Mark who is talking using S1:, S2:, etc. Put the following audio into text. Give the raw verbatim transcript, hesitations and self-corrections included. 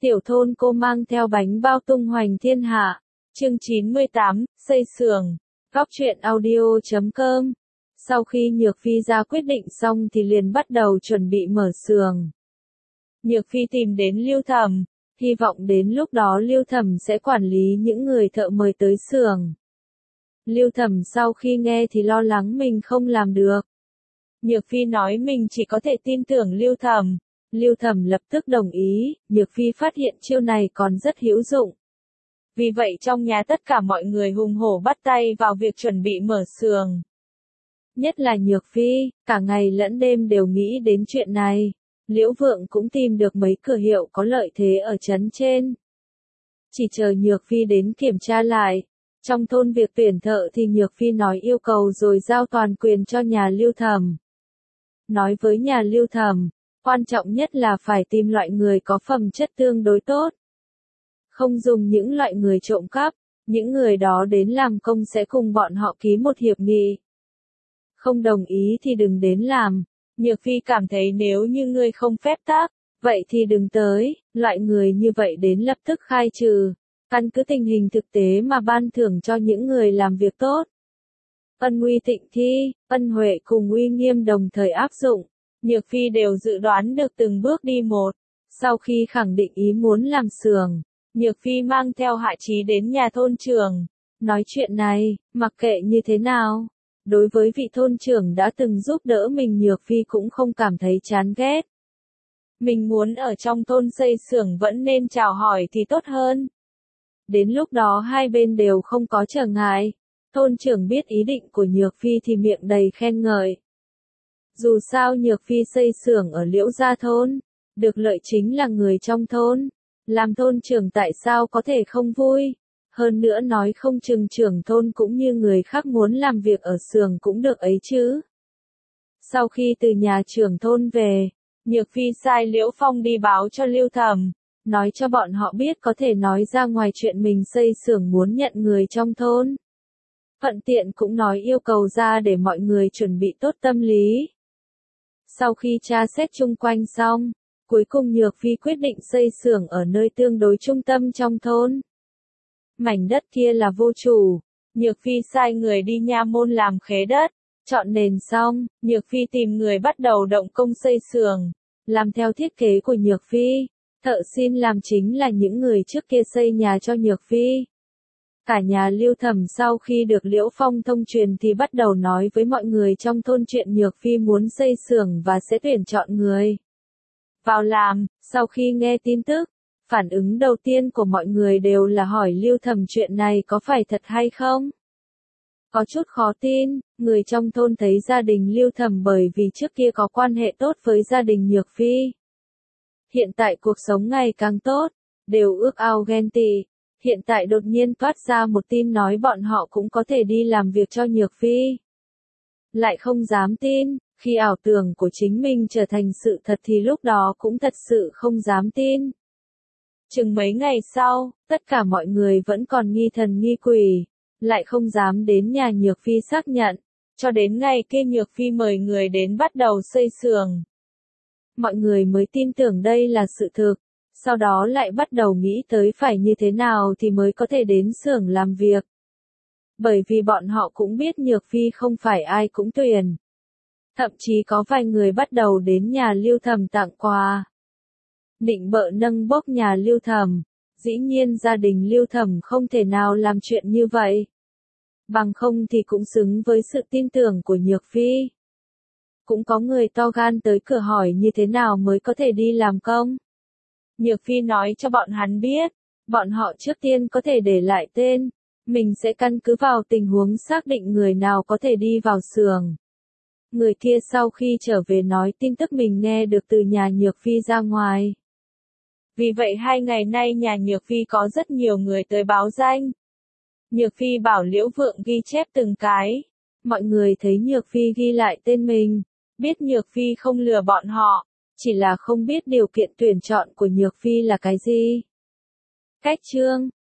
S1: Tiểu thôn cô mang theo bánh bao tung hoành thiên hạ. Chương chín mươi tám, xây xưởng. Góc truyện audio chấm com. Sau khi Nhược Phi ra quyết định xong thì liền bắt đầu chuẩn bị mở xưởng. Nhược Phi tìm đến Lưu Thẩm, hy vọng đến lúc đó Lưu Thẩm sẽ quản lý những người thợ mời tới xưởng. Lưu Thẩm sau khi nghe thì lo lắng mình không làm được. Nhược Phi nói mình chỉ có thể tin tưởng Lưu Thẩm. Lưu Thẩm lập tức đồng ý, Nhược Phi phát hiện chiêu này còn rất hữu dụng. Vì vậy trong nhà tất cả mọi người hùng hổ bắt tay vào việc chuẩn bị mở xưởng. Nhất là Nhược Phi, cả ngày lẫn đêm đều nghĩ đến chuyện này. Liễu Vượng cũng tìm được mấy cửa hiệu có lợi thế ở trấn trên. Chỉ chờ Nhược Phi đến kiểm tra lại. Trong thôn việc tuyển thợ thì Nhược Phi nói yêu cầu rồi giao toàn quyền cho nhà Lưu Thẩm. Nói với nhà Lưu Thẩm, quan trọng nhất là phải tìm loại người có phẩm chất tương đối tốt. Không dùng những loại người trộm cắp, những người đó đến làm công sẽ cùng bọn họ ký một hiệp nghị. Không đồng ý thì đừng đến làm. Nhược Phi cảm thấy nếu như ngươi không phép tắc, vậy thì đừng tới, loại người như vậy đến lập tức khai trừ. Căn cứ tình hình thực tế mà ban thưởng cho những người làm việc tốt. Ân Uy Tịnh Thi, Ân Huệ cùng Uy Nghiêm đồng thời áp dụng. Nhược Phi đều dự đoán được từng bước đi một. Sau khi khẳng định ý muốn làm xưởng, Nhược Phi mang theo Hạ Chí đến nhà thôn trưởng. Nói chuyện này, mặc kệ như thế nào. Đối với vị thôn trưởng đã từng giúp đỡ mình Nhược Phi cũng không cảm thấy chán ghét. Mình muốn ở trong thôn xây xưởng vẫn nên chào hỏi thì tốt hơn. Đến lúc đó hai bên đều không có trở ngại. Thôn trưởng biết ý định của Nhược Phi thì miệng đầy khen ngợi. Dù sao Nhược Phi xây xưởng ở Liễu Gia thôn, được lợi chính là người trong thôn. Làm thôn trưởng tại sao có thể không vui? Hơn nữa nói không chừng trưởng thôn cũng như người khác muốn làm việc ở xưởng cũng được ấy chứ. Sau khi từ nhà trưởng thôn về, Nhược Phi sai Liễu Phong đi báo cho Lưu Thẩm, nói cho bọn họ biết có thể nói ra ngoài chuyện mình xây xưởng muốn nhận người trong thôn. Thuận tiện cũng nói yêu cầu ra để mọi người chuẩn bị tốt tâm lý. Sau khi tra xét chung quanh xong, cuối cùng Nhược Phi quyết định xây xưởng ở nơi tương đối trung tâm trong thôn. Mảnh đất kia là vô chủ, Nhược Phi sai người đi nha môn làm khế đất, chọn nền xong, Nhược Phi tìm người bắt đầu động công xây xưởng, làm theo thiết kế của Nhược Phi. Thợ xin làm chính là những người trước kia xây nhà cho Nhược Phi. Cả nhà Lưu Thẩm sau khi được Liễu Phong thông truyền thì bắt đầu nói với mọi người trong thôn chuyện Nhược Phi muốn xây xưởng và sẽ tuyển chọn người vào làm. Sau khi nghe tin tức, phản ứng đầu tiên của mọi người đều là hỏi Lưu Thẩm chuyện này có phải thật hay không. Có chút khó tin, người trong thôn thấy gia đình Lưu Thẩm bởi vì trước kia có quan hệ tốt với gia đình Nhược Phi. Hiện tại cuộc sống ngày càng tốt, đều ước ao ghen tị. Hiện tại đột nhiên toát ra một tin nói bọn họ cũng có thể đi làm việc cho Nhược Phi. Lại không dám tin, khi ảo tưởng của chính mình trở thành sự thật thì lúc đó cũng thật sự không dám tin. Chừng mấy ngày sau, tất cả mọi người vẫn còn nghi thần nghi quỷ, lại không dám đến nhà Nhược Phi xác nhận, cho đến ngày kia Nhược Phi mời người đến bắt đầu xây xưởng. Mọi người mới tin tưởng đây là sự thực, sau đó lại bắt đầu nghĩ tới phải như thế nào thì mới có thể đến xưởng làm việc. Bởi vì bọn họ cũng biết Nhược Phi không phải ai cũng tuyển. Thậm chí có vài người bắt đầu đến nhà Lưu Thẩm tặng quà. Định bợ nâng bốc nhà Lưu Thẩm, dĩ nhiên gia đình Lưu Thẩm không thể nào làm chuyện như vậy. Bằng không thì cũng xứng với sự tin tưởng của Nhược Phi. Cũng có người to gan tới cửa hỏi như thế nào mới có thể đi làm công. Nhược Phi nói cho bọn hắn biết, bọn họ trước tiên có thể để lại tên, mình sẽ căn cứ vào tình huống xác định người nào có thể đi vào xưởng. Người kia sau khi trở về nói tin tức mình nghe được từ nhà Nhược Phi ra ngoài. Vì vậy hai ngày nay nhà Nhược Phi có rất nhiều người tới báo danh. Nhược Phi bảo Liễu Vượng ghi chép từng cái. Mọi người thấy Nhược Phi ghi lại tên mình, biết Nhược Phi không lừa bọn họ, chỉ là không biết điều kiện tuyển chọn của Nhược Phi là cái gì. Cách chương